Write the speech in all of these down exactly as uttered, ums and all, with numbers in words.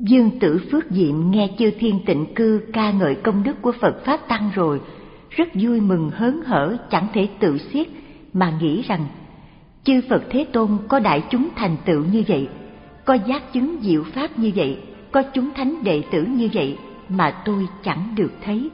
Dương Tử Phước Diệm nghe Chư Thiên Tịnh Cư ca ngợi công đức của Phật Pháp Tăng rồi, rất vui mừng hớn hở chẳng thể tự xiết, mà nghĩ rằng chư Phật Thế Tôn có đại chúng thành tựu như vậy, có giác chứng diệu pháp như vậy, có chúng thánh đệ tử như vậy mà tôi chẳng được thấy.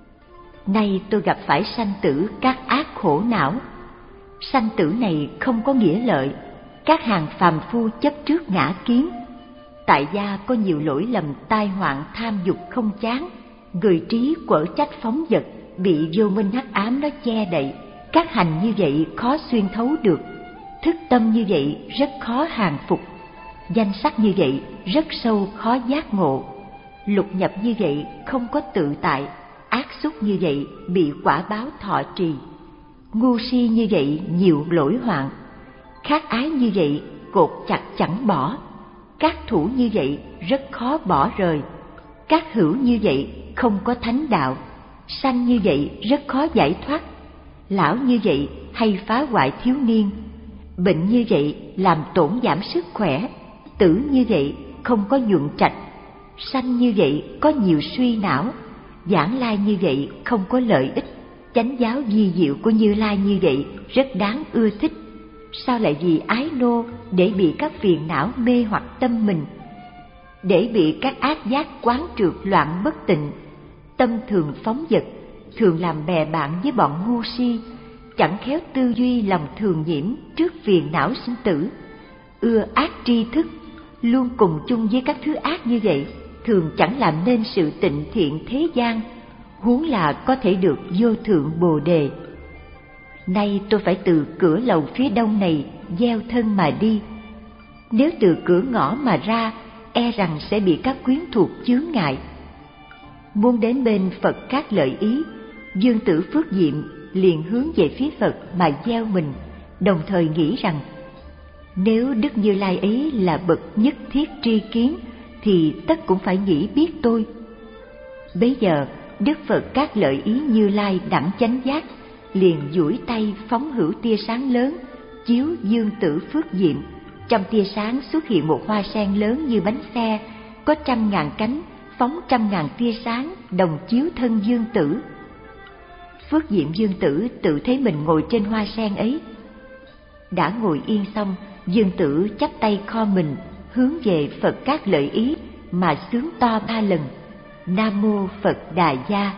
Nay tôi gặp phải sanh tử các ác khổ não. Sanh tử này không có nghĩa lợi, các hàng phàm phu chấp trước ngã kiến. Tại gia có nhiều lỗi lầm tai hoạn tham dục không chán, người trí quở trách phóng dật, bị vô minh hắc ám nó che đậy. Các hành như vậy khó xuyên thấu được, thức tâm như vậy rất khó hàng phục, danh sắc như vậy rất sâu khó giác ngộ, lục nhập như vậy không có tự tại, ác xúc như vậy bị quả báo thọ trì, ngu si như vậy nhiều lỗi hoạn, khát ái như vậy cột chặt chẳng bỏ, các thủ như vậy rất khó bỏ rời, các hữu như vậy không có thánh đạo, sanh như vậy rất khó giải thoát, lão như vậy hay phá hoại thiếu niên, bệnh như vậy làm tổn giảm sức khỏe, tử như vậy không có nhuận trạch, sanh như vậy có nhiều suy não, giảng lai như vậy không có lợi ích, chánh giáo di diệu của Như Lai như vậy rất đáng ưa thích. Sao lại vì ái nô để bị các phiền não mê hoặc tâm mình, để bị các ác giác quán trượt loạn bất tịnh, tâm thường phóng dật, thường làm bè bạn với bọn ngu si, chẳng khéo tư duy lòng thường nhiễm trước phiền não sinh tử, ưa ác tri thức, luôn cùng chung với các thứ ác như vậy, thường chẳng làm nên sự tịnh thiện thế gian, huống là có thể được vô thượng bồ đề. Nay tôi phải từ cửa lầu phía đông này gieo thân mà đi. Nếu từ cửa ngõ mà ra, e rằng sẽ bị các quyến thuộc chướng ngại. Muốn đến bên Phật Các Lợi Ý, Dương Tử Phước Diệm liền hướng về phía Phật mà gieo mình, đồng thời nghĩ rằng nếu Đức Như Lai ấy là bậc nhất thiết tri kiến thì tất cũng phải nghĩ biết tôi. Bấy giờ Đức Phật Các Lợi Ý Như Lai đẳng chánh giác liền duỗi tay phóng hữu tia sáng lớn chiếu Dương Tử Phước Diệm. Trong tia sáng xuất hiện một hoa sen lớn như bánh xe, có trăm ngàn cánh phóng trăm ngàn tia sáng đồng chiếu thân Dương Tử. Phước Diệm Dương Tử tự thấy mình ngồi trên hoa sen ấy. Đã ngồi yên xong, Dương Tử chắp tay kho mình hướng về Phật Các Lợi Ý mà xướng to ba lần: Nam mô Phật Đà Gia.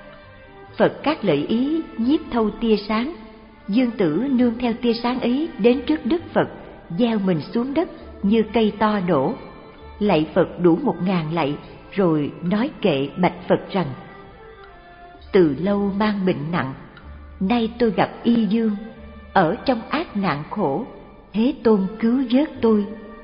Phật Các Lợi Ý nhiếp thâu tia sáng, Dương Tử nương theo tia sáng ấy đến trước Đức Phật, gieo mình xuống đất như cây to đổ, lạy Phật đủ một ngàn lạy, rồi nói kệ bạch Phật rằng: từ lâu mang bệnh nặng, nay tôi gặp y dương, ở trong ác nạn khổ, Thế Tôn cứu vớt tôi.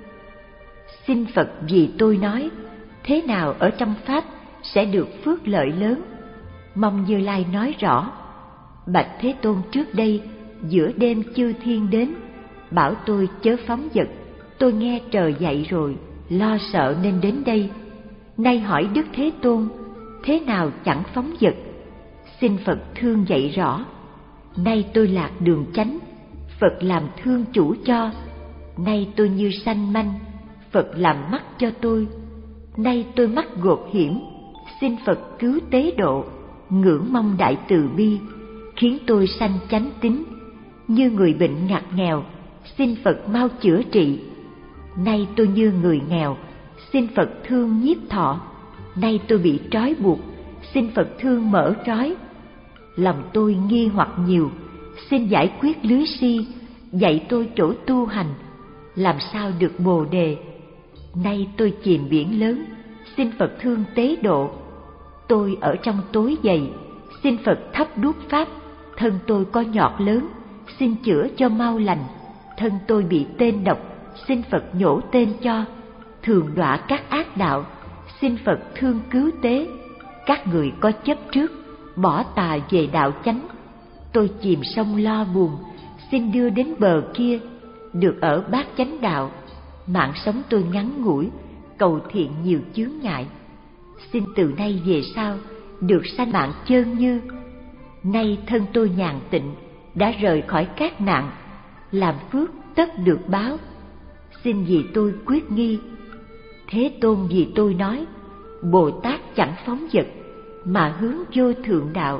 Xin Phật vì tôi nói, thế nào ở trong Pháp sẽ được phước lợi lớn. Mong Như Lai nói rõ. Bạch Thế Tôn, trước đây giữa đêm chư thiên đến, bảo tôi chớ phóng dật, tôi nghe trời dạy rồi, lo sợ nên đến đây. Nay hỏi Đức Thế Tôn, thế nào chẳng phóng dật? Xin Phật thương dạy rõ. Nay tôi lạc đường chánh, Phật làm thương chủ cho. Nay tôi như sanh manh, Phật làm mắt cho tôi. Nay tôi mắc gột hiểm, xin Phật cứu tế độ. Ngưỡng mong đại từ bi, khiến tôi sanh chánh tín. Như người bệnh ngặt nghèo, xin Phật mau chữa trị. Nay tôi như người nghèo, xin Phật thương nhiếp thọ. Nay tôi bị trói buộc, xin Phật thương mở trói. Lòng tôi nghi hoặc nhiều, xin giải quyết lưới si, dạy tôi chỗ tu hành, làm sao được bồ đề. Nay tôi chìm biển lớn, xin Phật thương tế độ. Tôi ở trong tối dày, xin Phật thắp đuốc pháp. Thân tôi có nhọt lớn, xin chữa cho mau lành. Thân tôi bị tên độc, xin Phật nhổ tên cho. Thường đọa các ác đạo, xin Phật thương cứu tế. Các người có chấp trước, bỏ tà về đạo chánh. Tôi chìm sông lo buồn, xin đưa đến bờ kia, được ở bát chánh đạo. Mạng sống tôi ngắn ngủi, cầu thiện nhiều chướng ngại. Xin từ nay về sau được sanh mạng chơn như. Nay thân tôi nhàn tịnh, đã rời khỏi các nạn, làm phước tất được báo. Xin vì tôi quyết nghi. Thế Tôn vì tôi nói, Bồ Tát chẳng phóng dật, mà hướng vô thượng đạo,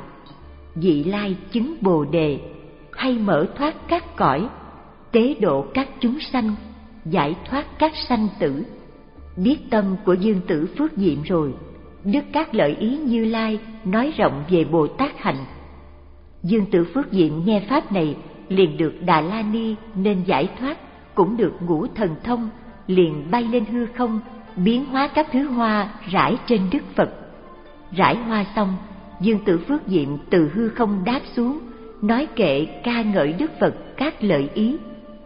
vị lai chứng Bồ Đề, hay mở thoát các cõi, tế độ các chúng sanh, giải thoát các sanh tử. Biết tâm của Dương Tử Phước Diệm rồi, Đức Các Lợi Ý Như Lai nói rộng về Bồ Tát hạnh. Dương Tử Phước Diệm nghe pháp này, liền được Đà La Ni nên giải thoát, cũng được ngũ thần thông, liền bay lên hư không, biến hóa các thứ hoa rải trên Đức Phật. Rải hoa xong, Dương Tử Phước Diệm từ hư không đáp xuống, nói kệ ca ngợi Đức Phật các lợi ý.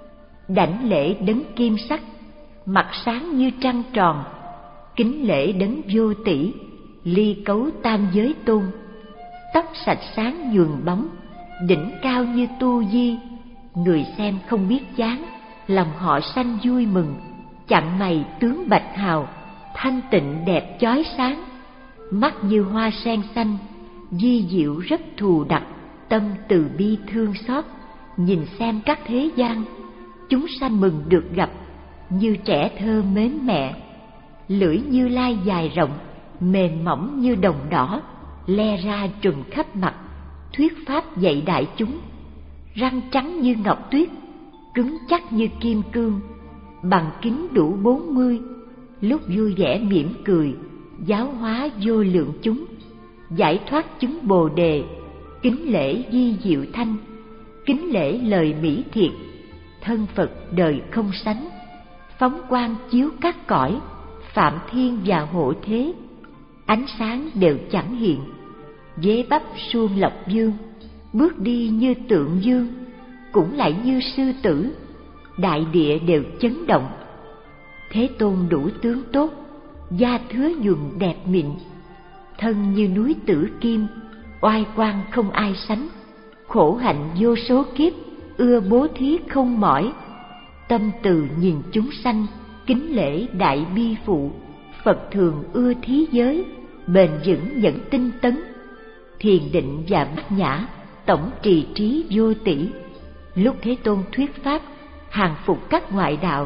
Đảnh lễ đấng kim sắc, mặt sáng như trăng tròn, kính lễ đấng vô tỷ, ly cấu tam giới tôn. Tóc sạch sáng nhuần bóng, đỉnh cao như tu di, người xem không biết chán, lòng họ sanh vui mừng. Chặn mày tướng bạch hào, thanh tịnh đẹp chói sáng, mắt như hoa sen xanh, di diệu rất thù đặc, tâm từ bi thương xót, nhìn xem các thế gian, chúng sanh mừng được gặp, như trẻ thơ mến mẹ. Lưỡi Như Lai dài rộng, mềm mỏng như đồng đỏ, le ra trùm khắp mặt, thuyết pháp dạy đại chúng. Răng trắng như ngọc tuyết, cứng chắc như kim cương, bằng kính đủ bốn mươi, lúc vui vẻ mỉm cười, giáo hóa vô lượng chúng, giải thoát chứng Bồ Đề, kính lễ di diệu thanh, kính lễ lời mỹ thiệt, thân Phật đời không sánh, phóng quang chiếu các cõi, phạm thiên và hộ thế, ánh sáng đều chẳng hiện, vế bắp suông lộc dương, bước đi như tượng dương, cũng lại như sư tử, đại địa đều chấn động. Thế Tôn đủ tướng tốt, da thứa nhuần đẹp mịn, thân như núi Tử Kim, oai quang không ai sánh, khổ hạnh vô số kiếp, ưa bố thí không mỏi, tâm từ nhìn chúng sanh, kính lễ đại bi phụ, Phật thường ưa thí giới, bền vững dẫn tinh tấn, thiền định và bát nhã, tổng trì trí vô tỷ. Lúc Thế Tôn thuyết pháp, hàng phục các ngoại đạo,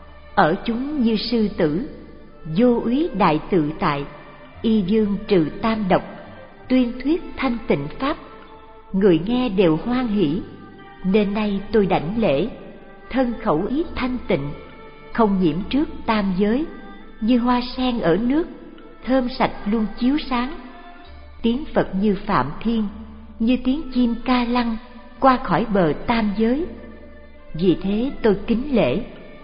ở chúng như sư tử, vô úy đại tự tại, y dương trừ tam độc, tuyên thuyết thanh tịnh pháp, người nghe đều hoan hỷ. Nên nay tôi đảnh lễ, thân khẩu ý thanh tịnh, không nhiễm trước tam giới, như hoa sen ở nước, thơm sạch luôn chiếu sáng. Tiếng Phật như phạm thiên, như tiếng chim ca lăng, qua khỏi bờ tam giới. Vì thế tôi kính lễ.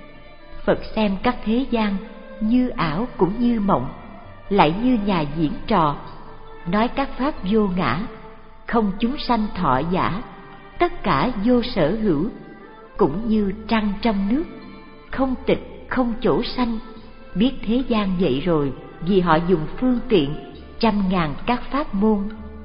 Phật xem các thế gian, như ảo cũng như mộng, lại như nhà diễn trò, nói các pháp vô ngã, không chúng sanh thọ giả, tất cả vô sở hữu, cũng như trăng trong nước, không tịch không chỗ sanh. Biết thế gian vậy rồi, vì họ dùng phương tiện trăm ngàn các pháp môn,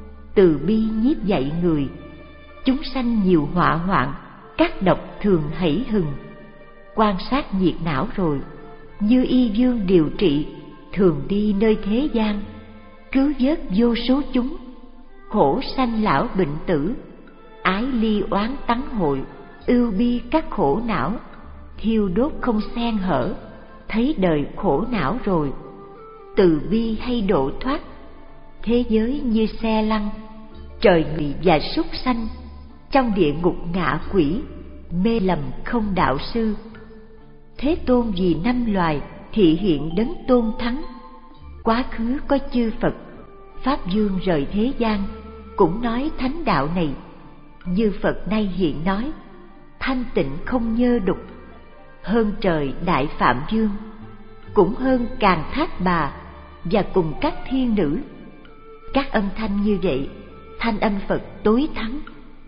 từ bi nhiếp dạy người, chúng sanh nhiều họa hoạn, các độc thường hảy hừng. Quan sát nhiệt não rồi, như y dương điều trị, thường đi nơi thế gian, cứu vớt vô số chúng, khổ sanh lão bệnh tử, ái ly oán tắng hội, ưu bi các khổ não, thiêu đốt không xen hở, thấy đời khổ não rồi, từ bi hay độ thoát. Thế giới như xe lăn, trời người và súc sanh, trong địa ngục ngạ quỷ, mê lầm không đạo sư. Thế Tôn vì năm loài thị hiện đấng tôn thắng, quá khứ có chư Phật, Pháp Dương rời thế gian, cũng nói thánh đạo này. Như Phật nay hiện nói, thanh tịnh không nhơ đục, hơn trời Đại Phạm Dương, cũng hơn Càn Thác Bà và cùng các thiên nữ. Các âm thanh như vậy, thanh âm Phật tối thắng,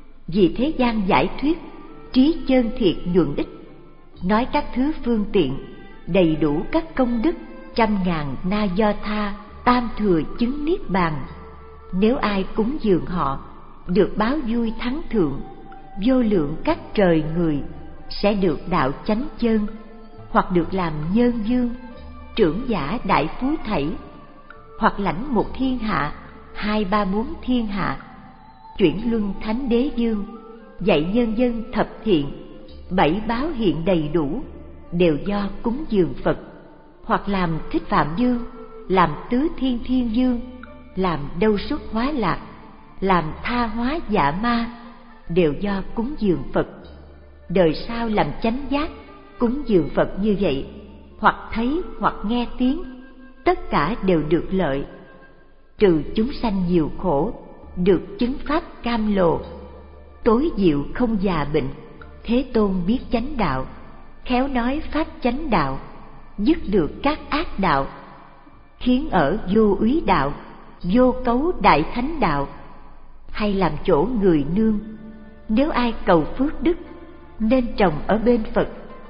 vì thế gian giải thuyết, trí chân thiệt nhuận ích, nói các thứ phương tiện, đầy đủ các công đức, trăm ngàn na do tha, tam thừa chứng niết bàn. Nếu ai cúng dường họ, được báo vui thắng thượng, vô lượng các trời người, sẽ được đạo chánh chân, hoặc được làm nhân dương, trưởng giả đại phú thảy, hoặc lãnh một thiên hạ, hai ba bốn thiên hạ, chuyển luân thánh đế dương, dạy nhân dân thập thiện, bảy báo hiện đầy đủ, đều do cúng dường Phật, hoặc làm Thích Phạm Dương, làm Tứ Thiên Thiên Dương, làm Đâu Xuất Hóa Lạc, làm Tha Hóa Dạ Ma, đều do cúng dường Phật. Đời sau làm chánh giác, cúng dường Phật như vậy, hoặc thấy hoặc nghe tiếng, tất cả đều được lợi. Trừ chúng sanh nhiều khổ, được chứng pháp cam lồ. Tối diệu không già bệnh, Thế Tôn biết chánh đạo, khéo nói pháp chánh đạo, dứt được các ác đạo, khiến ở vô úy đạo, vô cấu đại thánh đạo, hay làm chỗ người nương. Nếu ai cầu phước đức, nên trồng ở bên Phật.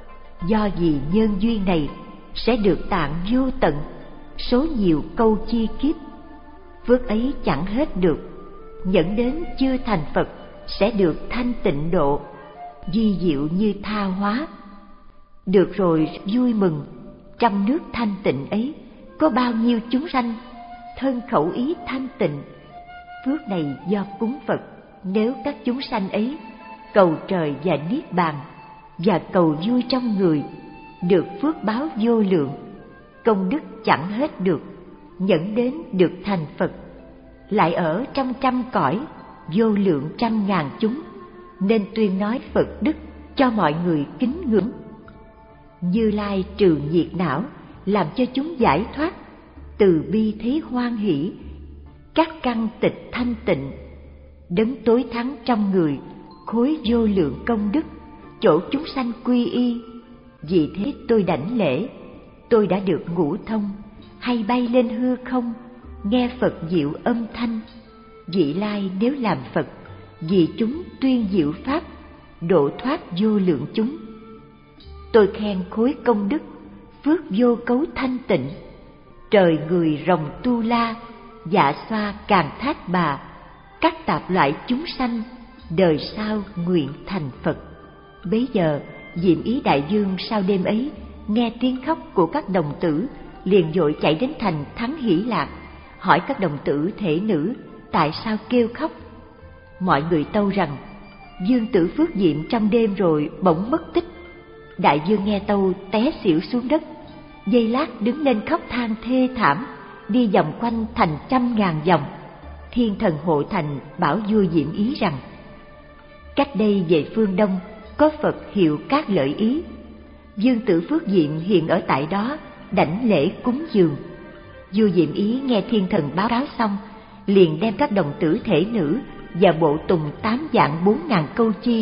Do vì nhân duyên này, sẽ được tạng vô tận, số nhiều câu chi kiếp. Phước ấy chẳng hết được, dẫn đến chưa thành Phật, sẽ được thanh tịnh độ, di diệu như tha hóa. Được rồi vui mừng, trong nước thanh tịnh ấy, có bao nhiêu chúng sanh, thân khẩu ý thanh tịnh. Phước này do cúng Phật. Nếu các chúng sanh ấy cầu trời và niết bàn, và cầu vui trong người, được phước báo vô lượng, công đức chẳng hết được, dẫn đến được thành Phật. Lại ở trong trăm cõi, vô lượng trăm ngàn chúng, nên tuyên nói Phật đức cho mọi người kính ngưỡng. Như Lai trừ nhiệt não, làm cho chúng giải thoát, từ bi thế hoan hỷ, các căn tịch thanh tịnh. Đấng tối thắng trong người, khối vô lượng công đức, chỗ chúng sanh quy y. Vì thế tôi đảnh lễ, tôi đã được ngũ thông, hay bay lên hư không, nghe Phật diệu âm thanh. Vị Lai nếu làm Phật, vì chúng tuyên diệu pháp, độ thoát vô lượng chúng. Tôi khen khối công đức, phước vô cấu thanh tịnh. Trời người rồng tu la, dạ xoa càng thác bà, các tạp loại chúng sanh, đời sau nguyện thành Phật. Bấy giờ Diệm Ý Đại Dương sau đêm ấy nghe tiếng khóc của các đồng tử, liền vội chạy đến thành Thắng Hỷ Lạc, hỏi các đồng tử thể nữ tại sao kêu khóc. Mọi người tâu rằng Dương tử Phước Diệm trong đêm rồi bỗng mất tích. Đại Dương nghe tâu té xỉu xuống đất, giây lát đứng lên khóc than thê thảm, đi vòng quanh thành trăm ngàn vòng. Thiên thần hộ thành bảo vua Diệm Ý rằng: cách đây về phương đông có Phật hiệu Các Lợi Ý. Dương tử Phước Diệm hiện ở tại đó, đảnh lễ cúng dường. Vua Diệm Ý nghe thiên thần báo cáo xong, liền đem các đồng tử thể nữ và bộ tùng tám vạn bốn ngàn câu chi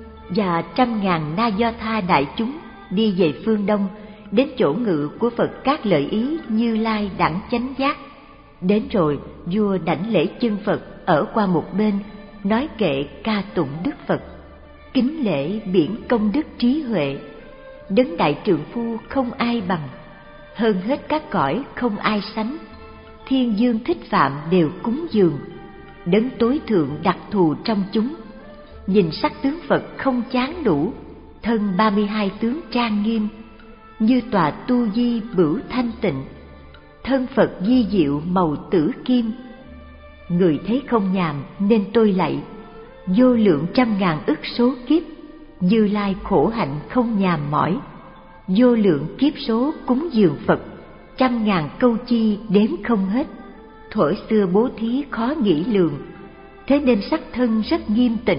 và trăm ngàn na do tha đại chúng đi về phương đông, đến chỗ ngự của Phật Các Lợi Ý Như Lai đẳng chánh giác. Đến rồi vua đảnh lễ chân Phật ở qua một bên, nói kệ ca tụng đức Phật, kính lễ biển công đức trí huệ. Đấng đại trượng phu không ai bằng, hơn hết các cõi không ai sánh. Thiên dương thích phạm đều cúng dường, đấng tối thượng đặc thù trong chúng. Nhìn sắc tướng Phật không chán đủ, thân ba mươi hai tướng trang nghiêm, như tòa tu di bửu thanh tịnh. Thân Phật di diệu màu tử kim, người thấy không nhàm nên tôi lạy. Vô lượng trăm ngàn ức số kiếp, Như Lai khổ hạnh không nhàm mỏi. Vô lượng kiếp số cúng dường Phật, trăm ngàn câu chi đếm không hết. Thuở xưa bố thí khó nghĩ lường, thế nên sắc thân rất nghiêm tịnh.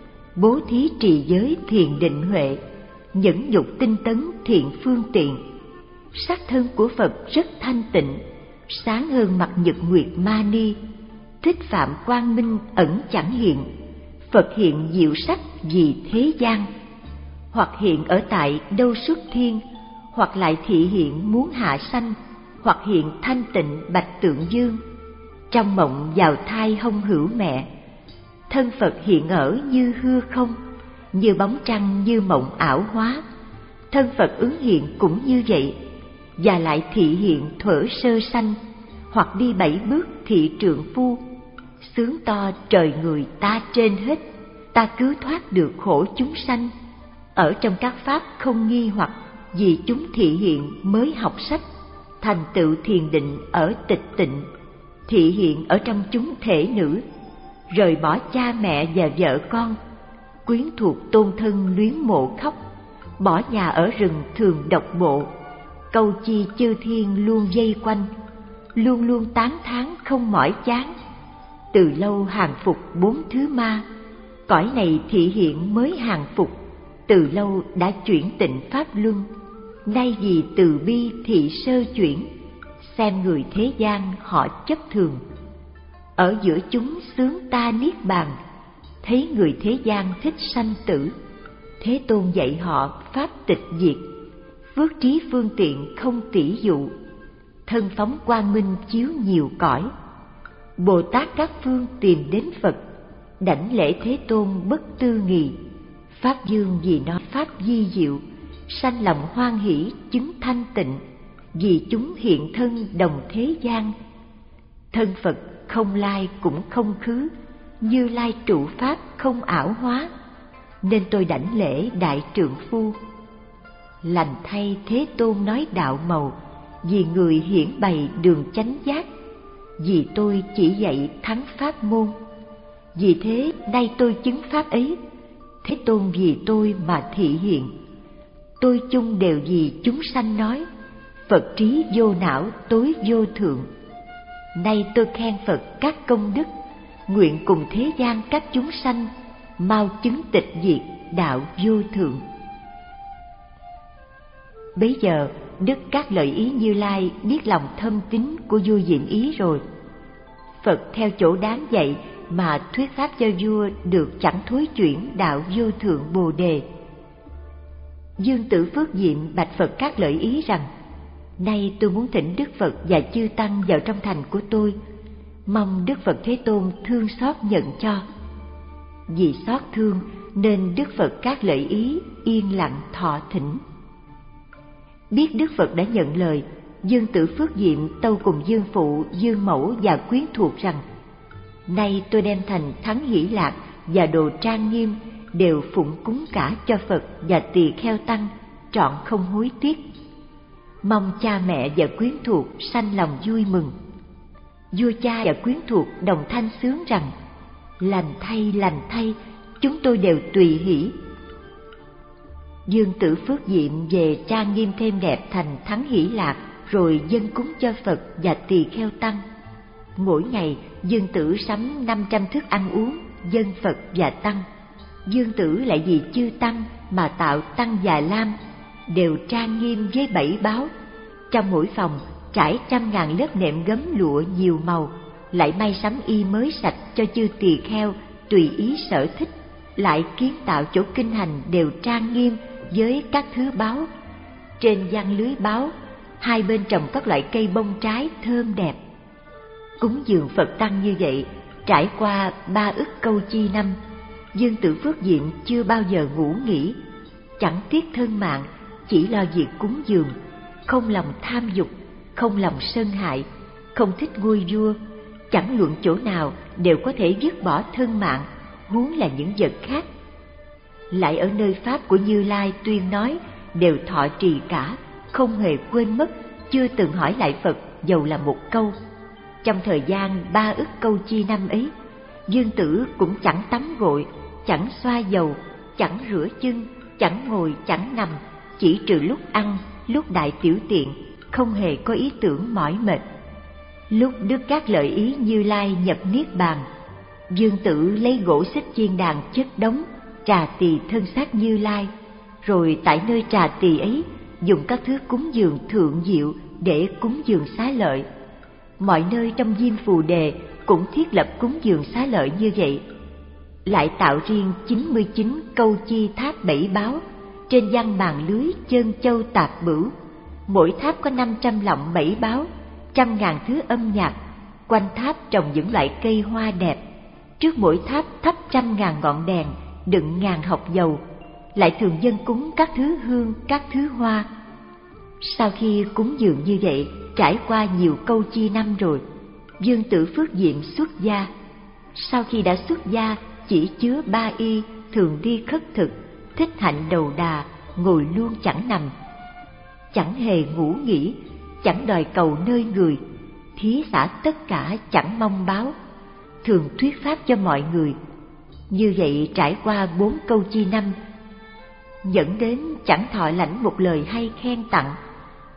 Bố thí trì giới thiền định huệ, nhẫn nhục tinh tấn thiện phương tiện. Sắc thân của Phật rất thanh tịnh, sáng hơn mặt nhật nguyệt ma ni. Thích phạm quang minh ẩn chẳng hiện, Phật hiện diệu sắc vì thế gian. Hoặc hiện ở tại Đâu Xuất Thiên, hoặc lại thị hiện muốn hạ sanh, hoặc hiện thanh tịnh bạch tượng dương. Trong mộng vào thai hông hữu mẹ, thân Phật hiện ở như hư không, như bóng trăng như mộng ảo hóa. Thân Phật ứng hiện cũng như vậy, và lại thị hiện thuở sơ sanh, hoặc đi bảy bước thị trượng phu. Sướng to trời người ta trên hết, ta cứu thoát được khổ chúng sanh. Ở trong các pháp không nghi hoặc, vì chúng thị hiện mới học sách. Thành tựu thiền định ở tịch tịnh, thị hiện ở trong chúng thể nữ. Rời bỏ cha mẹ và vợ con, quyến thuộc tôn thân luyến mộ khóc. Bỏ nhà ở rừng thường độc bộ, câu chi chư thiên luôn vây quanh, luôn luôn tán thán không mỏi chán. Từ lâu hàng phục bốn thứ ma, cõi này thị hiện mới hàng phục. Từ lâu đã chuyển tịnh pháp luân, nay vì từ bi thị sơ chuyển. Xem người thế gian họ chấp thường, ở giữa chúng xướng ta niết bàn. Thấy người thế gian thích sanh tử, Thế Tôn dạy họ pháp tịch diệt. Phước trí phương tiện không tỷ dụ, thân phóng quang minh chiếu nhiều cõi. Bồ Tát các phương tìm đến Phật, đảnh lễ Thế Tôn bất tư nghì. Pháp dương vì nó pháp di diệu, sanh lòng hoan hỷ chứng thanh tịnh. Vì chúng hiện thân đồng thế gian, thân Phật không lai cũng không khứ. Như Lai trụ pháp không ảo hóa, nên tôi đảnh lễ đại trượng phu. Lành thay Thế Tôn nói đạo màu, vì người hiển bày đường chánh giác. Vì tôi chỉ dạy thắng pháp môn, vì thế nay tôi chứng pháp ấy. Thế Tôn vì tôi mà thị hiện, tôi chung đều vì chúng sanh nói. Phật trí vô não tối vô thượng, nay tôi khen Phật các công đức. Nguyện cùng thế gian các chúng sanh, mau chứng tịch diệt đạo vô thượng. Bấy giờ Đức Các Lợi Ý Như Lai biết lòng thâm tín của vua Diệm Ý rồi. Phật theo chỗ đáng dạy mà thuyết pháp cho vua được chẳng thối chuyển đạo vô thượng Bồ Đề. Dương Tử Phước Diệm bạch Phật Các Lợi Ý rằng: nay tôi muốn thỉnh Đức Phật và chư tăng vào trong thành của tôi, mong Đức Phật Thế Tôn thương xót nhận cho. Vì xót thương nên Đức Phật Các Lợi Ý yên lặng thọ thỉnh. Biết Đức Phật đã nhận lời, Dương Tử Phước Diệm tâu cùng Dương Phụ, Dương Mẫu và quyến thuộc rằng: nay tôi đem thành Thắng Hỷ Lạc và đồ trang nghiêm đều phụng cúng cả cho Phật và tỳ kheo tăng, trọn không hối tiếc. Mong cha mẹ và quyến thuộc sanh lòng vui mừng. Vua cha và quyến thuộc đồng thanh sướng rằng: lành thay, lành thay, chúng tôi đều tùy hỷ. Dương Tử Phước Diệm về trang nghiêm thêm đẹp thành Thắng Hỷ Lạc, rồi dâng cúng cho Phật và tỳ kheo tăng. Mỗi ngày Dương Tử sắm năm trăm thức ăn uống dâng Phật và tăng. Dương Tử lại vì chư tăng mà tạo tăng Già Lam, đều trang nghiêm với bảy báo. Trong mỗi phòng trải trăm ngàn lớp nệm gấm lụa nhiều màu, lại may sắm y mới sạch cho chư tỳ kheo tùy ý sở thích. Lại kiến tạo chỗ kinh hành đều trang nghiêm với các thứ báo. Trên giăng lưới báo, hai bên trồng các loại cây bông trái thơm đẹp. Cúng dường Phật tăng như vậy, trải qua ba ức câu chi năm, Dương Tử Phước Diệm chưa bao giờ ngủ nghỉ, chẳng tiếc thân mạng, chỉ lo việc cúng dường, không lòng tham dục, không lòng sân hại, không thích ngôi vua, chẳng luận chỗ nào đều có thể dứt bỏ thân mạng, huống là những vật khác. Lại ở nơi pháp của Như Lai tuyên nói, đều thọ trì cả, không hề quên mất, chưa từng hỏi lại Phật dầu là một câu. Trong thời gian ba ức câu chi năm ấy, Dương Tử cũng chẳng tắm gội, chẳng xoa dầu, chẳng rửa chân, chẳng ngồi, chẳng nằm, chỉ trừ lúc ăn, lúc đại tiểu tiện, không hề có ý tưởng mỏi mệt. Lúc Đức Các Lợi Ý Như Lai nhập niết bàn, Dương Tử lấy gỗ xích chiên đàn chất đống trà tỳ thân xác Như Lai, rồi tại nơi trà tỳ ấy dùng các thứ cúng dường thượng diệu để cúng dường xá lợi. Mọi nơi trong Diêm Phù Đề cũng thiết lập cúng dường xá lợi như vậy. Lại tạo riêng chín mươi chín câu chi tháp bảy báo, trên giăng màn lưới chân châu tạp bửu. Mỗi tháp có năm trăm lọng bảy báo, trăm ngàn thứ âm nhạc. Quanh tháp trồng những loại cây hoa đẹp. Trước mỗi tháp thắp trăm ngàn ngọn đèn, đựng ngàn hộc dầu. Lại thường dâng cúng các thứ hương, các thứ hoa. Sau khi cúng dường như vậy, trải qua nhiều câu chi năm rồi, Dương Tử Phước Diệm xuất gia. Sau khi đã xuất gia, chỉ chứa ba y, thường đi khất thực, thích hạnh đầu đà, ngồi luôn chẳng nằm, chẳng hề ngủ nghỉ, chẳng đòi cầu nơi người, thí xả tất cả chẳng mong báo, thường thuyết pháp cho mọi người. Như vậy trải qua bốn câu chi năm, dẫn đến chẳng thọ lãnh một lời hay khen tặng,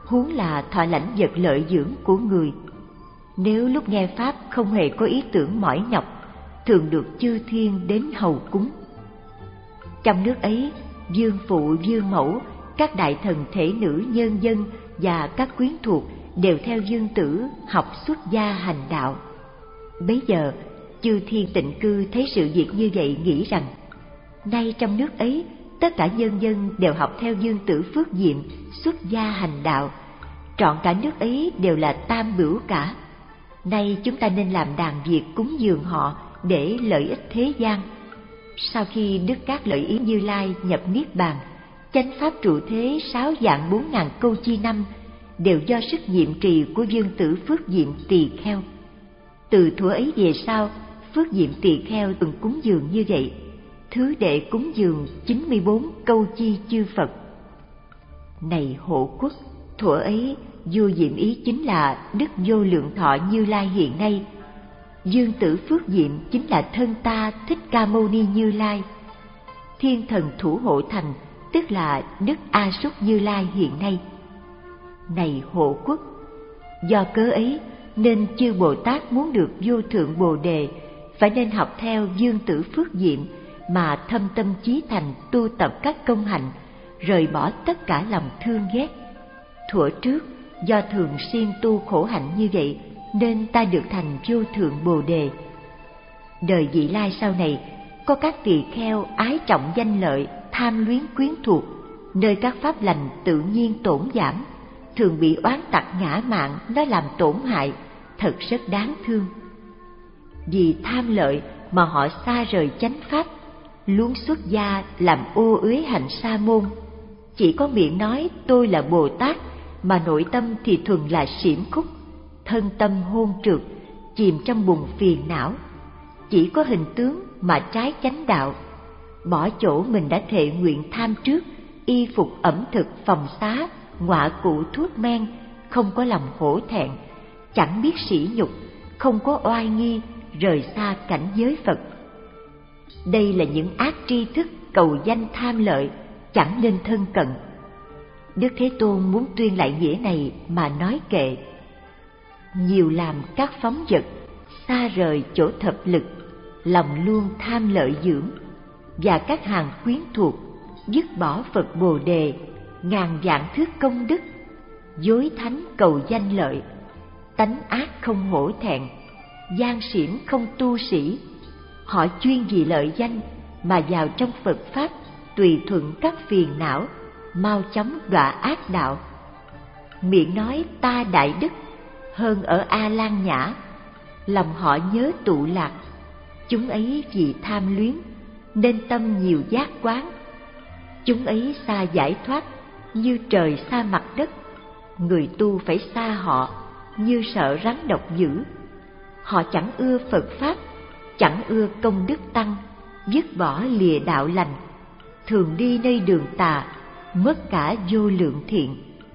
huống là thọ lãnh vật lợi dưỡng của người. Nếu lúc nghe pháp không hề có ý tưởng mỏi nhọc, thường được chư thiên đến hầu cúng. Trong nước ấy, vương phụ vương mẫu, các đại thần thể nữ nhân dân và các quyến thuộc đều theo vương tử học xuất gia hành đạo. Bấy giờ, chư thiên tịnh cư thấy sự việc như vậy, nghĩ rằng nay trong nước ấy tất cả nhân dân đều học theo vương tử Phước Diệm xuất gia hành đạo, trọn cả nước ấy đều là tam bửu cả. Nay chúng ta nên làm đàn việc cúng dường họ để lợi ích thế gian. Sau khi Đức Các Lợi Ý Như Lai nhập niết bàn, chánh pháp trụ thế sáu vạn bốn ngàn câu chi năm đều do sức nhiệm trì của vương tử Phước Diệm Tỳ Kheo. Từ thuở ấy về sau, Phước Diệm Tỳ Kheo từng cúng dường như vậy, thứ đệ cúng dường chín mươi bốn câu chi chư Phật. Này hộ quốc, thuở ấy vua Diệm Ý chính là Đức Vô Lượng Thọ Như Lai hiện nay. Dương tử Phước Diệm chính là thân ta Thích Ca Mâu Ni Như Lai. Thiên thần thủ hộ thành tức là Đức A Súc Như Lai hiện nay. Này hộ quốc, do cớ ấy nên chư Bồ Tát muốn được vô thượng Bồ Đề, phải nên học theo Dương tử Phước Diệm mà thâm tâm chí thành tu tập các công hạnh, rời bỏ tất cả lòng thương ghét. Thuở trước do thường xuyên tu khổ hạnh như vậy nên ta được thành vô thượng Bồ Đề. Đời vị lai sau này, có các tỳ kheo ái trọng danh lợi, tham luyến quyến thuộc, nơi các pháp lành tự nhiên tổn giảm, thường bị oán tặc ngã mạn nó làm tổn hại, thật rất đáng thương. Vì tham lợi mà họ xa rời chánh pháp, luống xuất gia làm ô uế hạnh sa môn, chỉ có miệng nói tôi là Bồ Tát mà nội tâm thì thuần là xiểm khúc, thân tâm hôn trượt, chìm trong bùn phiền não, chỉ có hình tướng mà trái chánh đạo. Bỏ chỗ mình đã thệ nguyện tham trước, y phục ẩm thực phòng xá, ngọa cụ thuốc men, không có lòng hổ thẹn, chẳng biết sỉ nhục, không có oai nghi, rời xa cảnh giới Phật. Đây là những ác tri thức cầu danh tham lợi, chẳng nên thân cận. Đức Thế Tôn muốn tuyên lại nghĩa này mà nói kệ: nhiều làm các phóng vật, xa rời chỗ thập lực, lòng luôn tham lợi dưỡng, và các hàng quyến thuộc, dứt bỏ Phật Bồ Đề, ngàn vạn thước công đức, dối thánh cầu danh lợi, tánh ác không hổ thẹn, gian xỉn không tu sĩ. Họ chuyên vì lợi danh mà vào trong Phật Pháp, tùy thuận các phiền não, mau chóng đọa ác đạo. Miệng nói ta đại đức, hơn ở A Lan Nhã, lòng họ nhớ tụ lạc. Chúng ấy vì tham luyến, nên tâm nhiều giác quán. Chúng ấy xa giải thoát, như trời xa mặt đất. Người tu phải xa họ, như sợ rắn độc dữ. Họ chẳng ưa Phật Pháp, chẳng ưa công đức tăng, dứt bỏ lìa đạo lành, thường đi nơi đường tà, mất cả vô lượng thiện.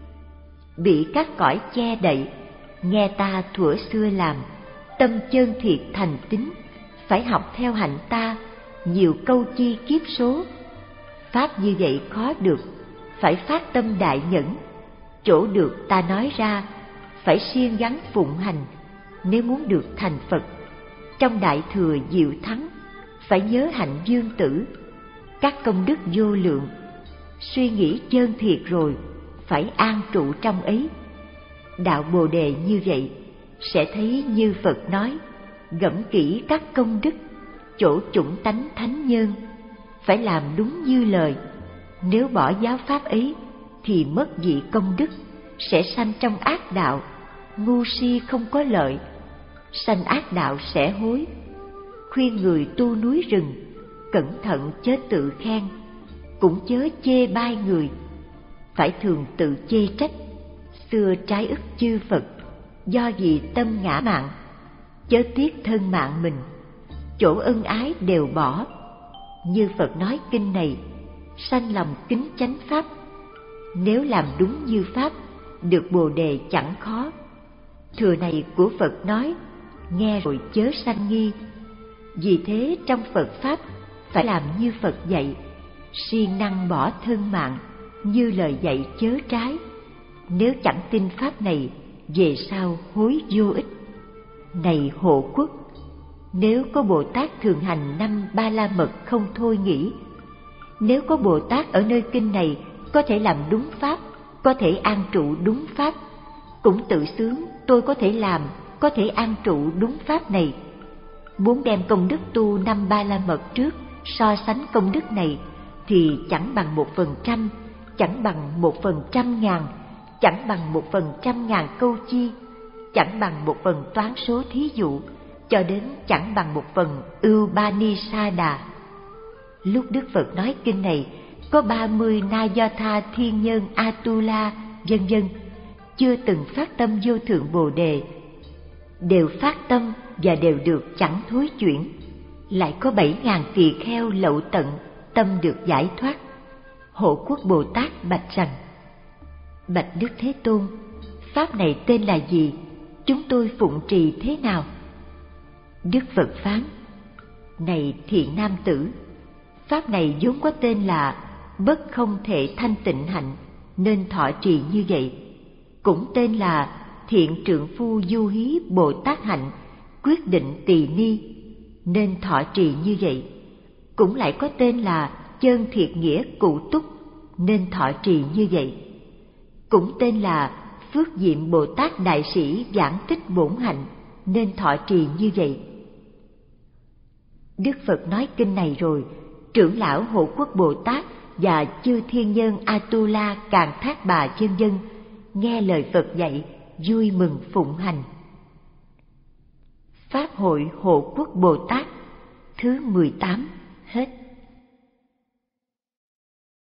Bị các cõi che đậy, nghe ta thuở xưa làm, tâm chân thiệt thành tín, phải học theo hạnh ta, nhiều câu chi kiếp số. Pháp như vậy khó được, phải phát tâm đại nhẫn, chỗ được ta nói ra, phải siêng gắng phụng hành. Nếu muốn được thành Phật, trong đại thừa diệu thắng, phải nhớ hạnh dương tử, các công đức vô lượng. Suy nghĩ chân thiệt rồi, phải an trụ trong ấy. Đạo Bồ Đề như vậy, sẽ thấy như Phật nói, gẫm kỹ các công đức, chỗ chủng tánh thánh nhân, phải làm đúng như lời. Nếu bỏ giáo pháp ấy, thì mất vị công đức, sẽ sanh trong ác đạo, ngu si không có lợi, sanh ác đạo sẽ hối. Khuyên người tu núi rừng, cẩn thận chớ tự khen, cũng chớ chê bai người, phải thường tự chê trách. Xưa trái ức chư Phật, do vì tâm ngã mạn, chớ tiếc thân mạng mình, chỗ ân ái đều bỏ. Như Phật nói kinh này, sanh lòng kính chánh pháp. Nếu làm đúng như pháp, được Bồ Đề chẳng khó. Thừa này của Phật nói, nghe rồi chớ sanh nghi. Vì thế trong Phật Pháp, phải làm như Phật dạy, siêng năng bỏ thân mạng, như lời dạy chớ trái. nếu chẳng tin pháp này, về sau hối vô ích. Này hộ quốc, nếu có Bồ Tát thường hành năm ba la mật không thôi nghĩ, nếu có Bồ Tát ở nơi kinh này có thể làm đúng pháp, có thể an trụ đúng pháp, cũng tự xướng tôi có thể làm, có thể an trụ đúng pháp này. Muốn đem công đức tu năm ba la mật trước so sánh công đức này thì chẳng bằng một phần trăm, chẳng bằng một phần trăm ngàn, chẳng bằng một phần trăm ngàn câu chi, chẳng bằng một phần toán số thí dụ, cho đến chẳng bằng một phần Upanisada. Lúc Đức Phật nói kinh này, có ba mươi Nayatha thiên nhân Atula, vân vân, chưa từng phát tâm vô thượng Bồ Đề, đều phát tâm và đều được chẳng thối chuyển. Lại có bảy ngàn tỳ kheo lậu tận, tâm được giải thoát. Hộ quốc Bồ Tát bạch rằng: Bạch Đức Thế Tôn, pháp này tên là gì? Chúng tôi phụng trì thế nào? Đức Phật phán: Này thiện nam tử, pháp này vốn có tên là bất không thể thanh tịnh hạnh, nên thọ trì như vậy. Cũng tên là thiện trượng phu du hí Bồ Tát hạnh, quyết định tỳ ni, nên thọ trì như vậy. Cũng lại có tên là chân thiệt nghĩa cụ túc, nên thọ trì như vậy. Cũng tên là phước diệm Bồ Tát đại sĩ giảng tích bổn hạnh, nên thọ trì như vậy. Đức Phật nói kinh này rồi, trưởng lão hộ quốc Bồ Tát và chư thiên nhân Atula Càn Thác Bà vân vân nghe lời Phật dạy, vui mừng phụng hành. Pháp hội hộ quốc Bồ Tát thứ mười tám hết.